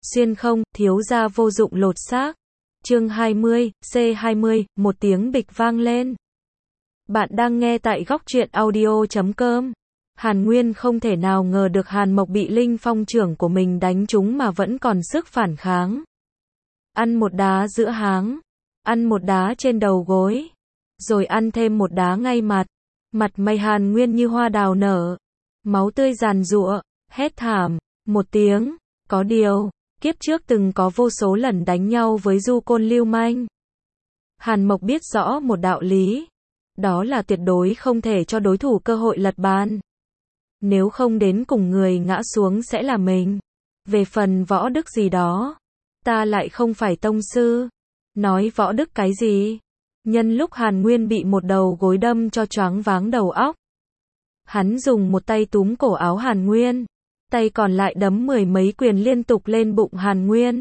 Xuyên không, thiếu gia vô dụng lột xác. Chương 20, C20, một tiếng bịch vang lên. Bạn đang nghe tại góc truyện audio.com. Hàn Nguyên không thể nào ngờ được Hàn Mộc bị Linh Phong trưởng của mình đánh trúng mà vẫn còn sức phản kháng. Ăn một đá giữa háng, ăn một đá trên đầu gối, rồi ăn thêm một đá ngay mặt. Mặt mày Hàn Nguyên như hoa đào nở, máu tươi giàn giụa, hét thảm một tiếng. Có điều, kiếp trước từng có vô số lần đánh nhau với du côn lưu manh. Hàn Mộc biết rõ một đạo lý, đó là tuyệt đối không thể cho đối thủ cơ hội lật bàn. Nếu không đến cùng người ngã xuống sẽ là mình. Về phần võ đức gì đó, ta lại không phải tông sư. Nói võ đức cái gì? Nhân lúc Hàn Nguyên bị một đầu gối đâm cho choáng váng đầu óc, hắn dùng một tay túm cổ áo Hàn Nguyên, tay còn lại đấm mười mấy quyền liên tục lên bụng Hàn Nguyên,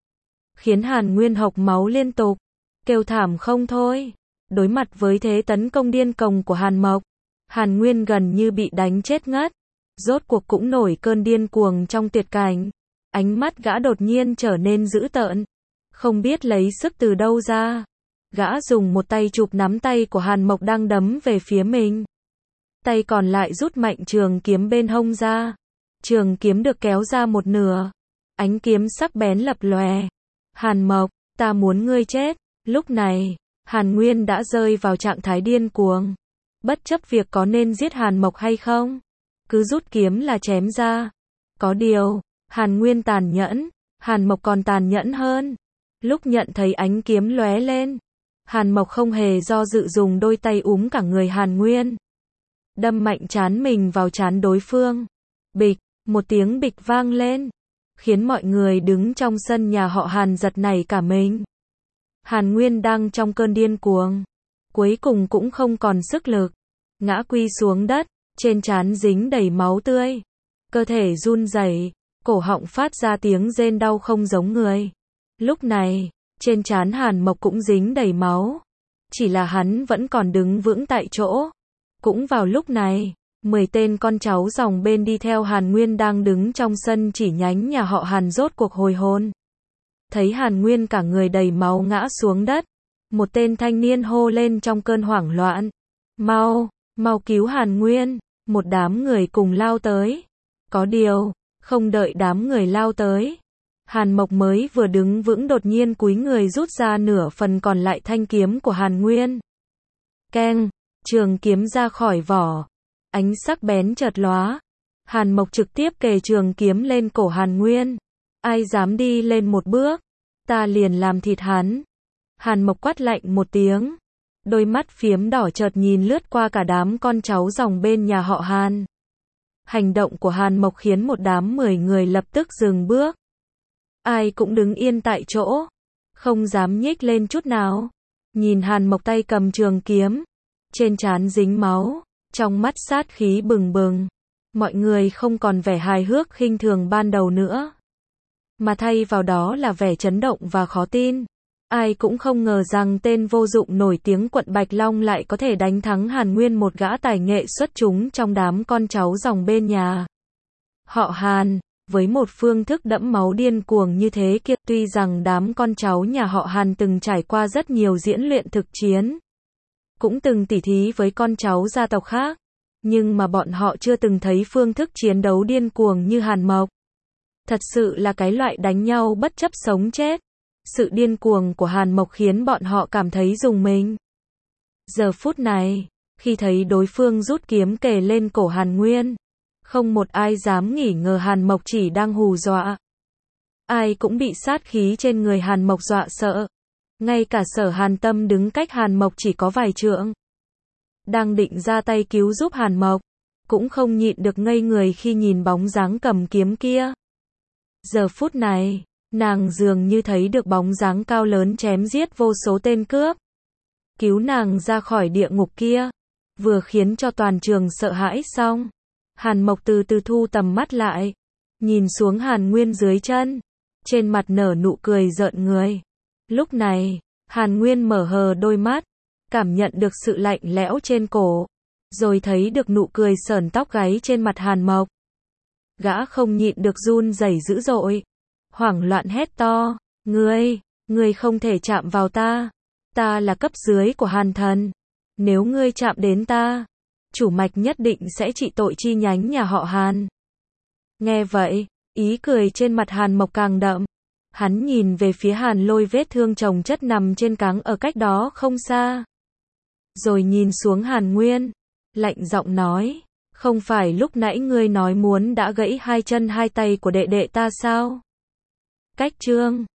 khiến Hàn Nguyên hộc máu liên tục, kêu thảm không thôi. Đối mặt với thế tấn công điên cuồng của Hàn Mộc, Hàn Nguyên gần như bị đánh chết ngất. Rốt cuộc cũng nổi cơn điên cuồng trong tuyệt cảnh. Ánh mắt gã đột nhiên trở nên dữ tợn, không biết lấy sức từ đâu ra. Gã dùng một tay chụp nắm tay của Hàn Mộc đang đấm về phía mình, tay còn lại rút mạnh trường kiếm bên hông ra. Trường kiếm được kéo ra một nửa, ánh kiếm sắc bén lập lòe. Hàn Mộc, ta muốn ngươi chết. Lúc này, Hàn Nguyên đã rơi vào trạng thái điên cuồng. Bất chấp việc có nên giết Hàn Mộc hay không, cứ rút kiếm là chém ra. Có điều, Hàn Nguyên tàn nhẫn, Hàn Mộc còn tàn nhẫn hơn. Lúc nhận thấy ánh kiếm lóe lên, Hàn Mộc không hề do dự dùng đôi tay úm cả người Hàn Nguyên, đâm mạnh trán mình vào trán đối phương. Bịch, một tiếng bịch vang lên, khiến mọi người đứng trong sân nhà họ Hàn giật nảy cả mình. Hàn Nguyên đang trong cơn điên cuồng, cuối cùng cũng không còn sức lực, ngã quy xuống đất, trên trán dính đầy máu tươi, cơ thể run rẩy, cổ họng phát ra tiếng rên đau không giống người. Lúc này, trên trán Hàn Mộc cũng dính đầy máu, chỉ là hắn vẫn còn đứng vững tại chỗ. Cũng vào lúc này, 10 tên con cháu dòng bên đi theo Hàn Nguyên đang đứng trong sân chỉ nhánh nhà họ Hàn rốt cuộc hồi hồn. Thấy Hàn Nguyên cả người đầy máu ngã xuống đất, một tên thanh niên hô lên trong cơn hoảng loạn. Mau, mau cứu Hàn Nguyên. Một đám người cùng lao tới. Có điều, không đợi đám người lao tới, Hàn Mộc mới vừa đứng vững đột nhiên cúi người rút ra nửa phần còn lại thanh kiếm của Hàn Nguyên. Keng, trường kiếm ra khỏi vỏ, ánh sắc bén chợt lóa. Hàn Mộc trực tiếp kề trường kiếm lên cổ Hàn Nguyên. Ai dám đi lên một bước, ta liền làm thịt hắn. Hàn Mộc quát lạnh một tiếng. Đôi mắt phiếm đỏ chợt nhìn lướt qua cả đám con cháu dòng bên nhà họ Hàn. Hành động của Hàn Mộc khiến một đám 10 người lập tức dừng bước. Ai cũng đứng yên tại chỗ, không dám nhích lên chút nào. Nhìn Hàn Mộc tay cầm trường kiếm, trên trán dính máu, trong mắt sát khí bừng bừng. Mọi người không còn vẻ hài hước khinh thường ban đầu nữa, mà thay vào đó là vẻ chấn động và khó tin. Ai cũng không ngờ rằng tên vô dụng nổi tiếng quận Bạch Long lại có thể đánh thắng Hàn Nguyên, một gã tài nghệ xuất chúng trong đám con cháu dòng bên nhà họ Hàn. Với một phương thức đẫm máu điên cuồng như thế kia, tuy rằng đám con cháu nhà họ Hàn từng trải qua rất nhiều diễn luyện thực chiến, cũng từng tỉ thí với con cháu gia tộc khác, nhưng mà bọn họ chưa từng thấy phương thức chiến đấu điên cuồng như Hàn Mộc. Thật sự là cái loại đánh nhau bất chấp sống chết. Sự điên cuồng của Hàn Mộc khiến bọn họ cảm thấy rùng mình. Giờ phút này, khi thấy đối phương rút kiếm kề lên cổ Hàn Nguyên, không một ai dám nghi ngờ Hàn Mộc chỉ đang hù dọa. Ai cũng bị sát khí trên người Hàn Mộc dọa sợ. Ngay cả Sở Hàn Tâm đứng cách Hàn Mộc chỉ có vài trượng, đang định ra tay cứu giúp Hàn Mộc, cũng không nhịn được ngây người khi nhìn bóng dáng cầm kiếm kia. Giờ phút này, nàng dường như thấy được bóng dáng cao lớn chém giết vô số tên cướp, cứu nàng ra khỏi địa ngục kia, vừa khiến cho toàn trường sợ hãi xong. Hàn Mộc từ từ thu tầm mắt lại, nhìn xuống Hàn Nguyên dưới chân, trên mặt nở nụ cười rợn người. Lúc này, Hàn Nguyên mở hờ đôi mắt, cảm nhận được sự lạnh lẽo trên cổ, rồi thấy được nụ cười sởn tóc gáy trên mặt Hàn Mộc. Gã không nhịn được run rẩy dữ dội. hoảng loạn hét to, ngươi không thể chạm vào ta là cấp dưới của Hàn thần. Nếu ngươi chạm đến ta, chủ mạch nhất định sẽ trị tội chi nhánh nhà họ Hàn. Nghe vậy, ý cười trên mặt Hàn Mộc càng đậm. Hắn nhìn về phía Hàn Lôi vết thương chồng chất nằm trên cáng ở cách đó không xa. Rồi nhìn xuống Hàn Nguyên, lạnh giọng nói, không phải lúc nãy ngươi nói muốn đã gãy hai chân hai tay của đệ đệ ta sao? Cách chương